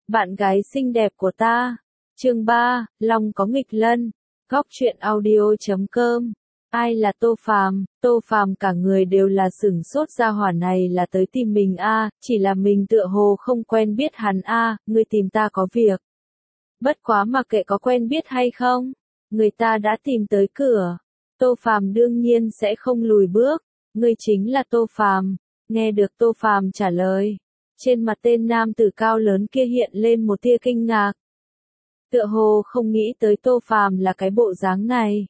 bạn gái xinh đẹp của ta. Chương 3, Long có nghịch lân. Góc truyện audio.com. Ai là Tô Phàm? Tô Phàm cả người đều là sửng sốt, gia hỏa này là tới tìm mình a, chỉ là mình tựa hồ không quen biết hắn a, ngươi tìm ta có việc. Bất quá mà kệ có quen biết hay không, người ta đã tìm tới cửa. Tô Phàm đương nhiên sẽ không lùi bước, ngươi chính là Tô Phàm. Nghe được Tô Phàm trả lời, trên mặt tên nam tử cao lớn kia hiện lên một tia kinh ngạc. Tựa hồ không nghĩ tới Tô Phàm là cái bộ dáng này.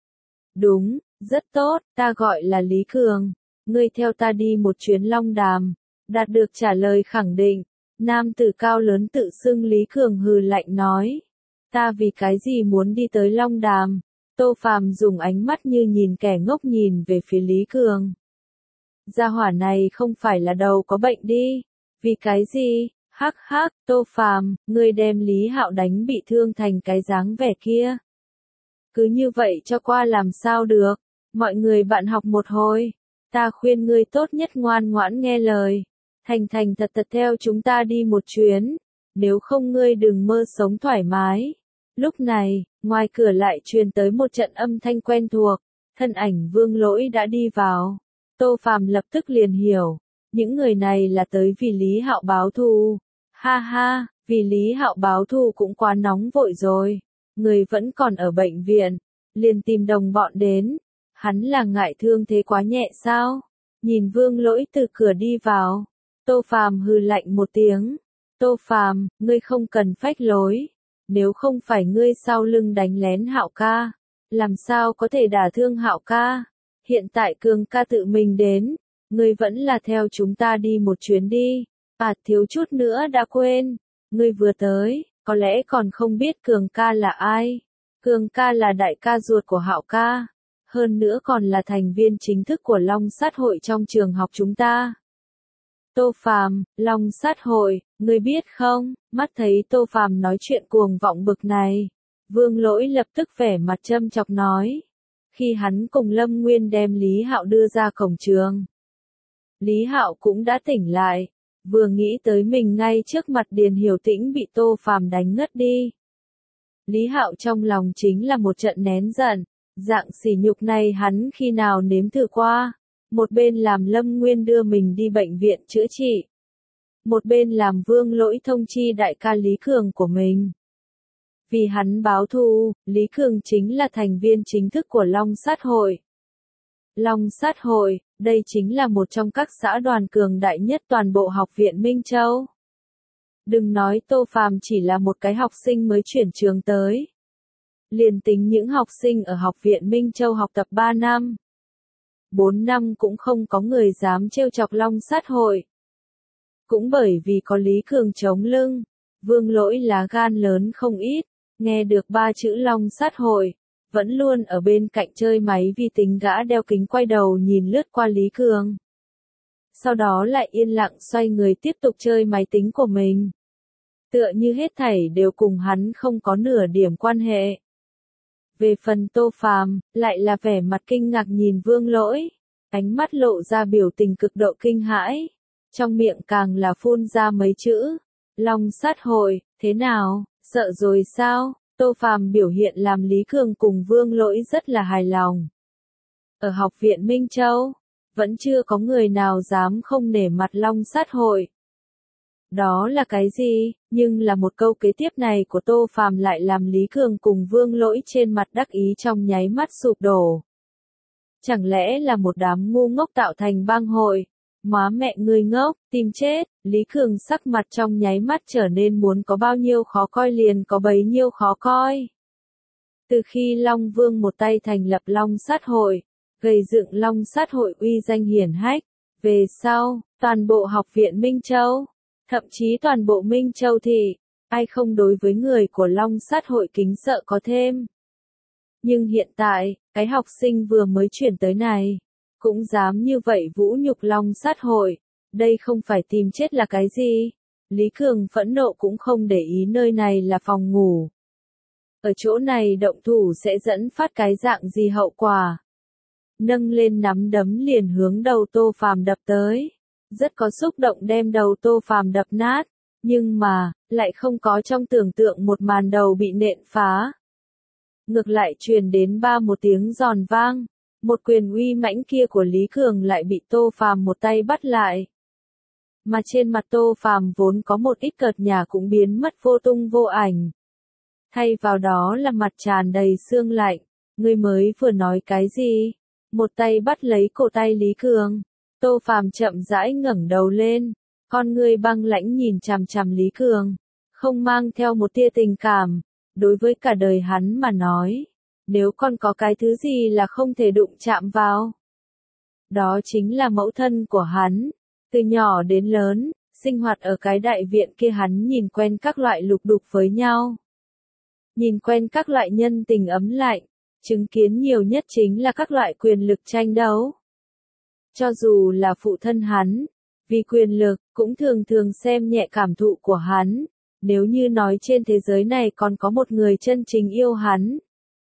Đúng, rất tốt, ta gọi là Lý Cường, ngươi theo ta đi một chuyến Long Đàm. Đạt được trả lời khẳng định, nam tử cao lớn tự xưng Lý Cường hừ lạnh nói. Ta vì cái gì muốn đi tới Long Đàm? Tô Phàm dùng ánh mắt như nhìn kẻ ngốc nhìn về phía Lý Cường. Gia hỏa này không phải là đầu có bệnh đi? Vì cái gì? Hắc hắc, Tô Phàm, ngươi đem Lý Hạo đánh bị thương thành cái dáng vẻ kia. Cứ như vậy cho qua làm sao được? Mọi người bạn học một hồi. Ta khuyên ngươi tốt nhất ngoan ngoãn nghe lời. Thành thành thật thật theo chúng ta đi một chuyến. Nếu không ngươi đừng mơ sống thoải mái. Lúc này, ngoài cửa lại truyền tới một trận âm thanh quen thuộc. Thân ảnh Vương Lỗi đã đi vào. Tô Phàm lập tức liền hiểu. Những người này là tới vì Lý Hạo báo thù. Ha ha, vì Lý Hạo báo thù cũng quá nóng vội rồi. Người vẫn còn ở bệnh viện, liền tìm đồng bọn đến. Hắn là ngại thương thế quá nhẹ sao? Nhìn Vương Lỗi từ cửa đi vào, Tô Phàm hừ lạnh một tiếng. Tô Phàm, ngươi không cần phách lối. Nếu không phải ngươi sau lưng đánh lén Hạo ca, làm sao có thể đả thương Hạo ca? Hiện tại Cường ca tự mình đến, ngươi vẫn là theo chúng ta đi một chuyến đi. À, thiếu chút nữa đã quên, ngươi vừa tới, có lẽ còn không biết Cường ca là ai. Cường ca là đại ca ruột của Hạo ca, hơn nữa còn là thành viên chính thức của Long Sát hội trong trường học chúng ta. Tô Phàm, Long Sát hội, ngươi biết không? Mắt thấy Tô Phàm nói chuyện cuồng vọng bực này, Vương Lỗi lập tức vẻ mặt châm chọc nói. Khi hắn cùng Lâm Nguyên đem Lý Hạo đưa ra cổng trường, Lý Hạo cũng đã tỉnh lại. Vừa nghĩ tới mình ngay trước mặt Điền Hiểu Tĩnh bị Tô Phàm đánh ngất đi, Lý Hạo trong lòng chính là một trận nén giận. Dạng sỉ nhục này hắn khi nào nếm thử qua. Một bên làm Lâm Nguyên đưa mình đi bệnh viện chữa trị, một bên làm Vương Lỗi thông chi đại ca Lý Cường của mình. Vì hắn báo thù, Lý Cường chính là thành viên chính thức của Long Sát hội. Long Sát hội, đây chính là một trong các xã đoàn cường đại nhất toàn bộ học viện Minh Châu. Đừng nói Tô Phàm chỉ là một cái học sinh mới chuyển trường tới. Liền tính những học sinh ở học viện Minh Châu học tập 3 năm, 4 năm cũng không có người dám trêu chọc Long Sát hội. Cũng bởi vì có Lý Cường chống lưng, Vương Lỗi lá gan lớn không ít, nghe được 3 chữ Long Sát hội, vẫn luôn ở bên cạnh chơi máy vi tính gã đeo kính quay đầu nhìn lướt qua Lý Cường. Sau đó lại yên lặng xoay người tiếp tục chơi máy tính của mình. Tựa như hết thảy đều cùng hắn không có nửa điểm quan hệ. Về phần Tô Phàm, lại là vẻ mặt kinh ngạc nhìn Vương Lỗi, ánh mắt lộ ra biểu tình cực độ kinh hãi, trong miệng càng là phun ra mấy chữ, Long Sát hội, thế nào, sợ rồi sao? Tô Phàm biểu hiện làm Lý Cường cùng Vương Lỗi rất là hài lòng. Ở học viện Minh Châu, vẫn chưa có người nào dám không nể mặt Long Sát hội. Đó là cái gì? Nhưng là một câu kế tiếp này của Tô Phàm lại làm Lý Cường cùng Vương Lỗi trên mặt đắc ý trong nháy mắt sụp đổ. Chẳng lẽ là một đám ngu ngốc tạo thành bang hội? Má mẹ ngươi ngốc, tìm chết. Lý Cường sắc mặt trong nháy mắt trở nên muốn có bao nhiêu khó coi liền có bấy nhiêu khó coi. Từ khi Long Vương một tay thành lập Long Sát hội, gây dựng Long Sát hội uy danh hiển hách, về sau, toàn bộ học viện Minh Châu, thậm chí toàn bộ Minh Châu thì, ai không đối với người của Long Sát hội kính sợ có thêm. Nhưng hiện tại, cái học sinh vừa mới chuyển tới này, cũng dám như vậy vũ nhục Long Sát hội, đây không phải tìm chết là cái gì? Lý Cường phẫn nộ cũng không để ý nơi này là phòng ngủ. Ở chỗ này động thủ sẽ dẫn phát cái dạng gì hậu quả? Nâng lên nắm đấm liền hướng đầu Tô Phàm đập tới. Rất có xúc động đem đầu Tô Phàm đập nát, Nhưng mà, lại không có trong tưởng tượng một màn đầu bị nện phá. Ngược lại truyền đến một tiếng giòn vang, một quyền uy mãnh kia của Lý Cường lại bị Tô Phàm một tay bắt lại. Mà trên mặt Tô Phàm vốn có một ít cợt nhả cũng biến mất vô tung vô ảnh. Thay vào đó là mặt tràn đầy sương lạnh. Ngươi mới vừa nói cái gì? Một tay bắt lấy cổ tay Lý Cường. Tô Phàm chậm rãi ngẩng đầu lên, con ngươi băng lãnh nhìn chằm chằm Lý Cường, không mang theo một tia tình cảm. Đối với cả đời hắn mà nói, nếu còn có cái thứ gì là không thể đụng chạm vào, đó chính là mẫu thân của hắn. Từ nhỏ đến lớn, sinh hoạt ở cái đại viện kia hắn nhìn quen các loại lục đục với nhau. Nhìn quen các loại nhân tình ấm lạnh, chứng kiến nhiều nhất chính là các loại quyền lực tranh đấu. Cho dù là phụ thân hắn, vì quyền lực, cũng thường thường xem nhẹ cảm thụ của hắn. Nếu như nói trên thế giới này còn có một người chân chính yêu hắn,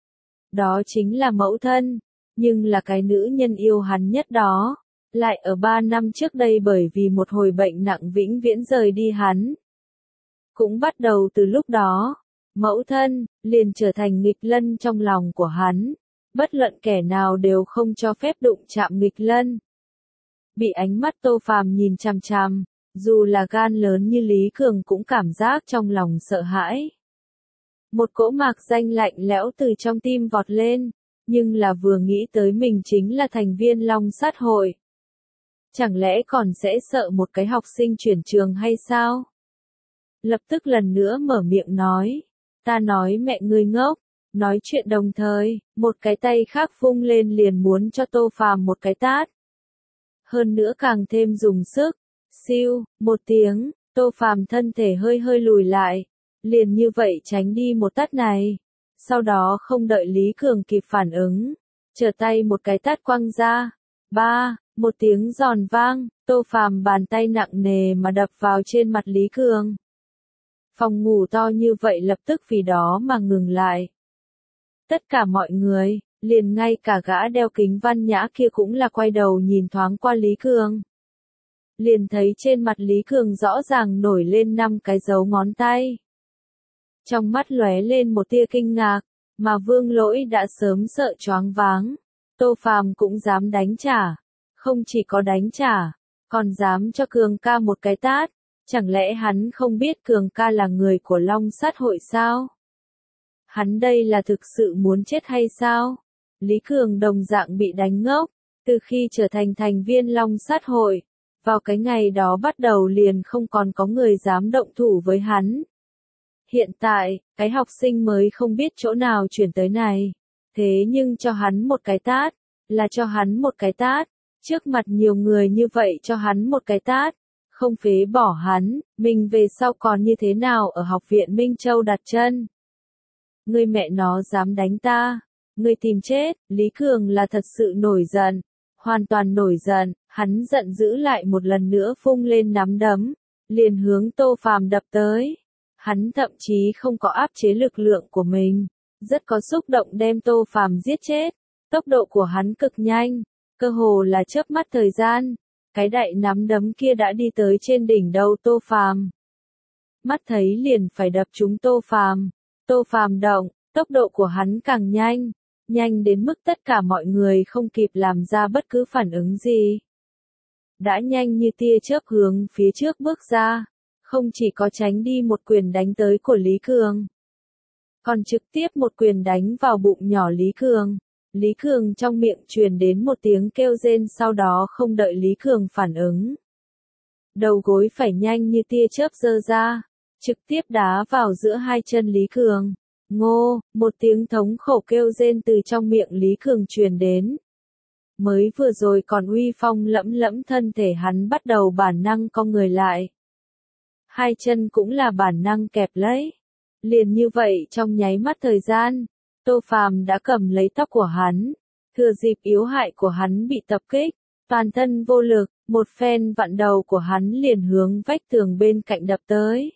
đó chính là mẫu thân, nhưng là cái nữ nhân yêu hắn nhất đó, lại ở 3 năm trước đây bởi vì một hồi bệnh nặng vĩnh viễn rời đi hắn. Cũng bắt đầu từ lúc đó, mẫu thân liền trở thành nghịch lân trong lòng của hắn, bất luận kẻ nào đều không cho phép đụng chạm nghịch lân. Bị ánh mắt Tô Phàm nhìn chằm chằm, dù là gan lớn như Lý Cường cũng cảm giác trong lòng sợ hãi. Một cỗ mạc danh lạnh lẽo từ trong tim vọt lên, nhưng là vừa nghĩ tới mình chính là thành viên Long Sát Hội. Chẳng lẽ còn sẽ sợ một cái học sinh chuyển trường hay sao? Lập tức lần nữa mở miệng nói, ta nói mẹ ngươi ngốc. Nói chuyện đồng thời, một cái tay khác vung lên liền muốn cho Tô Phàm một cái tát. Hơn nữa càng thêm dùng sức, siêu, một tiếng, Tô Phàm thân thể hơi hơi lùi lại, liền như vậy tránh đi một tát này. Sau đó không đợi Lý Cường kịp phản ứng, trở tay một cái tát quăng ra. Một tiếng giòn vang, Tô Phàm bàn tay nặng nề mà đập vào trên mặt Lý Cường. Phòng ngủ to như vậy lập tức vì đó mà ngừng lại. Tất cả mọi người, liền ngay cả gã đeo kính Văn Nhã kia cũng là quay đầu nhìn thoáng qua Lý Cường. Liền thấy trên mặt Lý Cường rõ ràng nổi lên 5 cái dấu ngón tay. Trong mắt lóe lên một tia kinh ngạc, mà Vương Lỗi đã sớm sợ choáng váng. Tô Phàm cũng dám đánh trả. Không chỉ có đánh trả, còn dám cho Cường ca một cái tát. Chẳng lẽ hắn không biết Cường ca là người của Long Sát Hội sao? Hắn đây là thực sự muốn chết hay sao? Lý Cường đồng dạng bị đánh ngốc, từ khi trở thành thành viên Long Sát Hội, vào cái ngày đó bắt đầu liền không còn có người dám động thủ với hắn. Hiện tại, cái học sinh mới không biết chỗ nào chuyển tới này, thế nhưng cho hắn một cái tát, là cho hắn một cái tát, trước mặt nhiều người như vậy cho hắn một cái tát, không phế bỏ hắn, mình về sau còn như thế nào ở học viện Minh Châu đặt chân. Ngươi mẹ nó dám đánh ta, ngươi tìm chết. Lý Cường là thật sự nổi giận, hoàn toàn nổi giận, hắn giận dữ lại một lần nữa vung lên nắm đấm, liền hướng Tô Phàm đập tới. Hắn thậm chí không có áp chế lực lượng của mình, rất có xúc động đem Tô Phàm giết chết. Tốc độ của hắn cực nhanh, cơ hồ là chớp mắt thời gian, cái đại nắm đấm kia đã đi tới trên đỉnh đầu Tô Phàm. Mắt thấy liền phải đập trúng Tô Phàm. Tô Phàm động, tốc độ của hắn càng nhanh, nhanh đến mức tất cả mọi người không kịp làm ra bất cứ phản ứng gì. Đã nhanh như tia chớp hướng phía trước bước ra, không chỉ có tránh đi một quyền đánh tới của Lý Cường, còn trực tiếp một quyền đánh vào bụng nhỏ Lý Cường. Lý Cường trong miệng truyền đến một tiếng kêu rên, sau đó không đợi Lý Cường phản ứng. Đầu gối phải nhanh như tia chớp giơ ra, trực tiếp đá vào giữa hai chân Lý Cường. Ngô, một tiếng thống khổ kêu rên từ trong miệng Lý Cường truyền đến. Mới vừa rồi còn uy phong lẫm lẫm thân thể hắn bắt đầu bản năng cong người lại. Hai chân cũng là bản năng kẹp lấy. Liền như vậy trong nháy mắt thời gian, Tô Phàm đã cầm lấy tóc của hắn. Thừa dịp yếu hại của hắn bị tập kích, toàn thân vô lực, một phen vặn đầu của hắn liền hướng vách tường bên cạnh đập tới.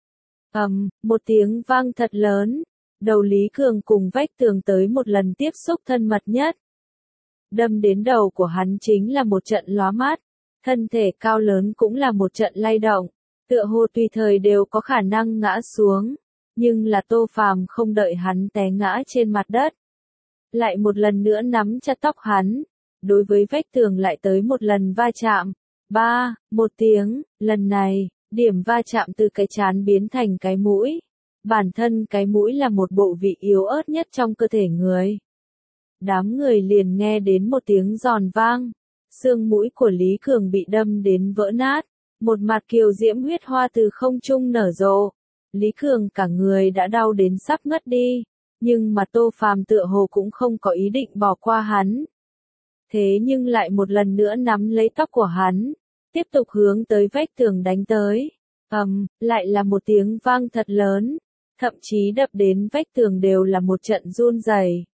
Một tiếng vang thật lớn, đầu Lý Cường cùng vách tường tới một lần tiếp xúc thân mật nhất. Đâm đến đầu của hắn chính là một trận lóa mắt, thân thể cao lớn cũng là một trận lay động, tựa hồ tùy thời đều có khả năng ngã xuống, nhưng là Tô Phàm không đợi hắn té ngã trên mặt đất. Lại một lần nữa nắm chặt tóc hắn, đối với vách tường lại tới một lần va chạm. Ba, một tiếng, lần này, điểm va chạm từ cái trán biến thành cái mũi. Bản thân cái mũi là một bộ vị yếu ớt nhất trong cơ thể người. Đám người liền nghe đến một tiếng giòn vang, xương mũi của Lý Cường bị đâm đến vỡ nát, một mặt kiều diễm huyết hoa từ không trung nở rộ. Lý Cường cả người đã đau đến sắp ngất đi, nhưng mà Tô Phàm tựa hồ cũng không có ý định bỏ qua hắn. Thế nhưng lại một lần nữa nắm lấy tóc của hắn, tiếp tục hướng tới vách tường đánh tới. Lại là một tiếng vang thật lớn, thậm chí đập đến vách tường đều là một trận run rẩy.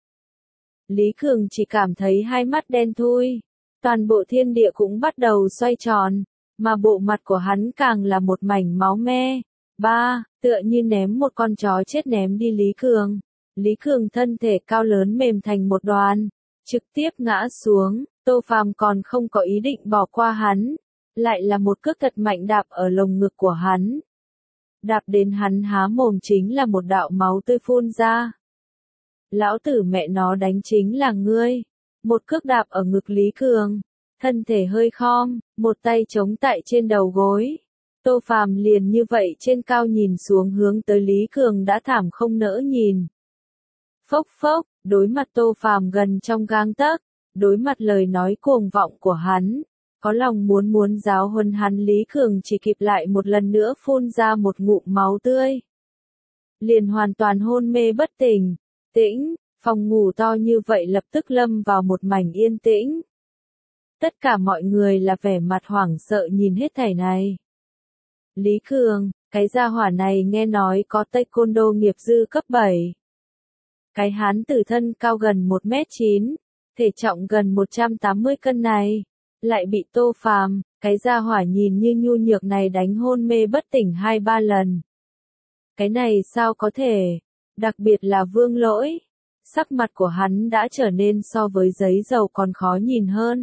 Lý Cường chỉ cảm thấy hai mắt đen thui, toàn bộ thiên địa cũng bắt đầu xoay tròn, mà bộ mặt của hắn càng là một mảnh máu me. Ba, tựa như ném một con chó chết ném đi Lý Cường. Lý Cường thân thể cao lớn mềm thành một đoàn, trực tiếp ngã xuống. Tô Phàm còn không có ý định bỏ qua hắn, lại là một cước thật mạnh đạp ở lồng ngực của hắn. Đạp đến hắn há mồm chính là một đạo máu tươi phun ra. Lão tử mẹ nó đánh chính là ngươi. Một cước đạp ở ngực Lý Cường, thân thể hơi khom, một tay chống tại trên đầu gối. Tô Phàm liền như vậy trên cao nhìn xuống hướng tới Lý Cường đã thảm không nỡ nhìn. Phốc phốc, đối mặt Tô Phàm gần trong gang tấc, đối mặt lời nói cuồng vọng của hắn, có lòng muốn giáo huấn hắn Lý Cường chỉ kịp lại một lần nữa phun ra một ngụm máu tươi. Liền hoàn toàn hôn mê bất tỉnh, phòng ngủ to như vậy lập tức lâm vào một mảnh yên tĩnh. Tất cả mọi người là vẻ mặt hoảng sợ nhìn hết thảy này. Lý Cường, cái gia hỏa này nghe nói có taekwondo nghiệp dư cấp 7. Cái hán tử thân cao gần 1m9, thể trọng gần 180 cân này, lại bị Tô Phàm, cái gia hỏa nhìn như nhu nhược này đánh hôn mê bất tỉnh 2-3 lần. Cái này sao có thể, đặc biệt là Vương Lỗi, sắc mặt của hắn đã trở nên so với giấy dầu còn khó nhìn hơn.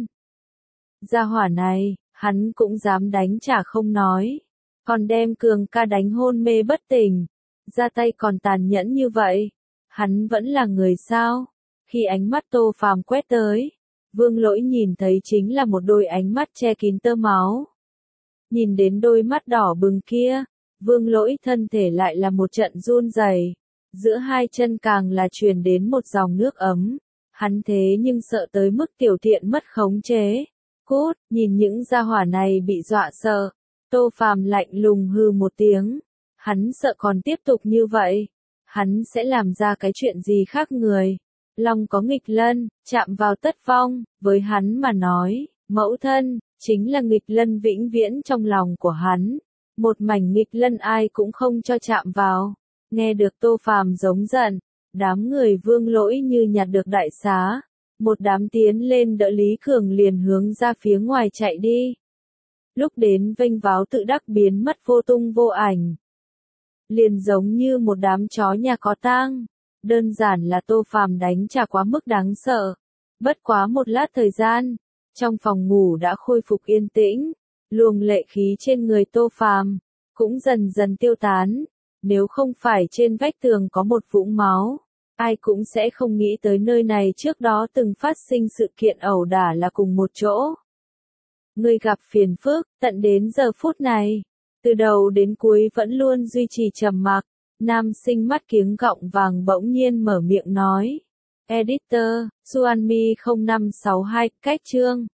Gia hỏa này, hắn cũng dám đánh trả không nói, còn đem Cường ca đánh hôn mê bất tỉnh, ra tay còn tàn nhẫn như vậy, hắn vẫn là người sao? Khi ánh mắt Tô Phàm quét tới, Vương Lỗi nhìn thấy chính là một đôi ánh mắt che kín tơ máu. Nhìn đến đôi mắt đỏ bừng kia, Vương Lỗi thân thể lại là một trận run rẩy, giữa hai chân càng là truyền đến một dòng nước ấm. Hắn thế nhưng sợ tới mức tiểu thiện mất khống chế. Cút, nhìn những gia hỏa này bị dọa sợ, Tô Phàm lạnh lùng hừ một tiếng. Hắn sợ còn tiếp tục như vậy, hắn sẽ làm ra cái chuyện gì khác người. Long có nghịch lân, chạm vào tất vong, với hắn mà nói, mẫu thân, chính là nghịch lân vĩnh viễn trong lòng của hắn. Một mảnh nghịch lân ai cũng không cho chạm vào. Nghe được Tô Phàm giống giận, đám người Vương Lỗi như nhặt được đại xá. Một đám tiến lên đỡ Lý Cường liền hướng ra phía ngoài chạy đi. Lúc đến vênh váo tự đắc biến mất vô tung vô ảnh. Liền giống như một đám chó nhà có tang. Đơn giản là Tô Phàm đánh trả quá mức đáng sợ. Bất quá một lát thời gian, trong phòng ngủ đã khôi phục yên tĩnh. Luồng lệ khí trên người Tô Phàm cũng dần dần tiêu tán. Nếu không phải trên vách tường có một vũng máu, ai cũng sẽ không nghĩ tới nơi này trước đó từng phát sinh sự kiện ẩu đả là cùng một chỗ. Người gặp phiền phức, tận đến giờ phút này, từ đầu đến cuối vẫn luôn duy trì trầm mặc. Nam sinh mắt kiếng gọng vàng bỗng nhiên mở miệng nói. Editor, Xuanmi 0562, cách chương.